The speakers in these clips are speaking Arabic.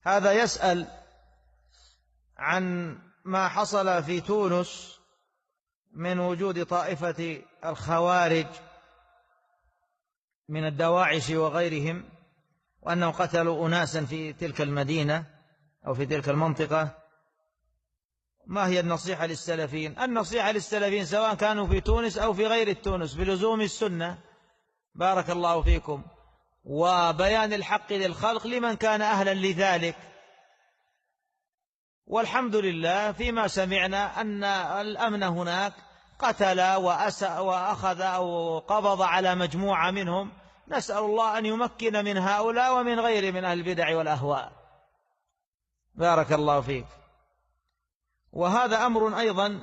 هذا يسأل عن ما حصل في تونس من وجود طائفة الخوارج من الدواعش وغيرهم، وأنهم قتلوا أناسا في تلك المدينة أو في تلك المنطقة. ما هي النصيحة للسلفيين؟ النصيحة للسلفيين سواء كانوا في تونس أو في غير تونس بلزوم السنة، بارك الله فيكم، وبيان الحق للخلق لمن كان أهلا لذلك. والحمد لله فيما سمعنا أن الأمن هناك قتل وأخذ أو قبض على مجموعة منهم، نسأل الله أن يمكن من هؤلاء ومن غير من أهل البدع والأهواء، بارك الله فيك. وهذا أمر أيضا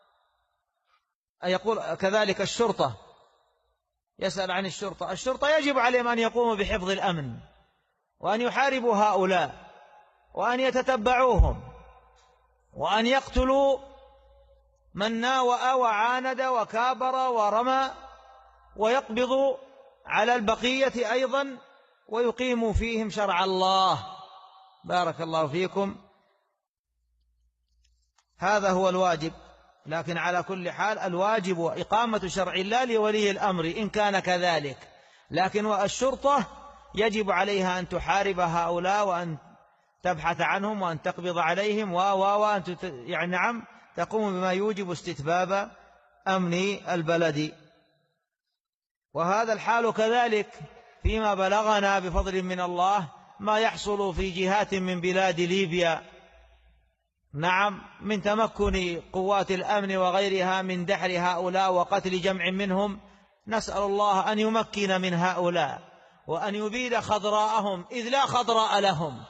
يقول كذلك الشرطة، يسأل عن الشرطة. الشرطة يجب عليهم أن يقوموا بحفظ الأمن وأن يحاربوا هؤلاء وأن يتتبعوهم وأن يقتلوا من ناوأ وعاند وكابر ورمى، ويقبضوا على البقية أيضا ويقيموا فيهم شرع الله، بارك الله فيكم. هذا هو الواجب. لكن على كل حال الواجب إقامة شرع الله لولي الأمر إن كان كذلك، لكن الشرطة يجب عليها أن تحارب هؤلاء وأن تبحث عنهم وأن تقبض عليهم وأن نعم تقوم بما يوجب استتباب أمن البلد. وهذا الحال كذلك فيما بلغنا بفضل من الله ما يحصل في جهات من بلاد ليبيا، نعم، من تمكن قوات الأمن وغيرها من دحر هؤلاء وقتل جمع منهم. نسأل الله أن يمكن من هؤلاء وأن يبيد خضراءهم، إذ لا خضراء لهم،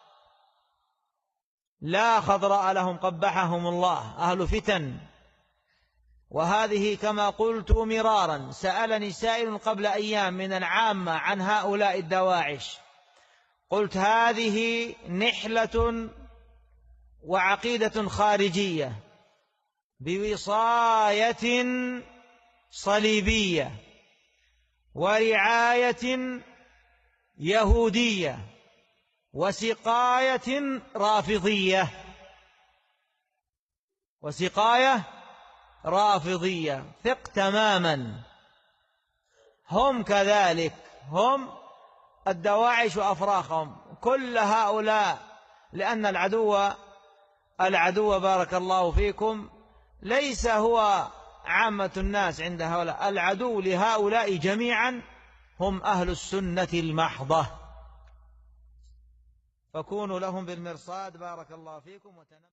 لا خضراء لهم، قبحهم الله، أهل فتن. وهذه كما قلت مرارا، سألني سائل قبل أيام من العامة عن هؤلاء الدواعش، قلت هذه نحلة وعقيدة خارجية بوصاية صليبية ورعاية يهودية وسقاية رافضية، وسقاية رافضية، ثق تماما. هم كذلك، هم الدواعش وأفراخهم كل هؤلاء، لأن العدو بارك الله فيكم ليس هو عامة الناس عند هؤلاء، العدو لهؤلاء جميعا هم أهل السنة المحضة، فكونوا لهم بالمرصاد، بارك الله فيكم.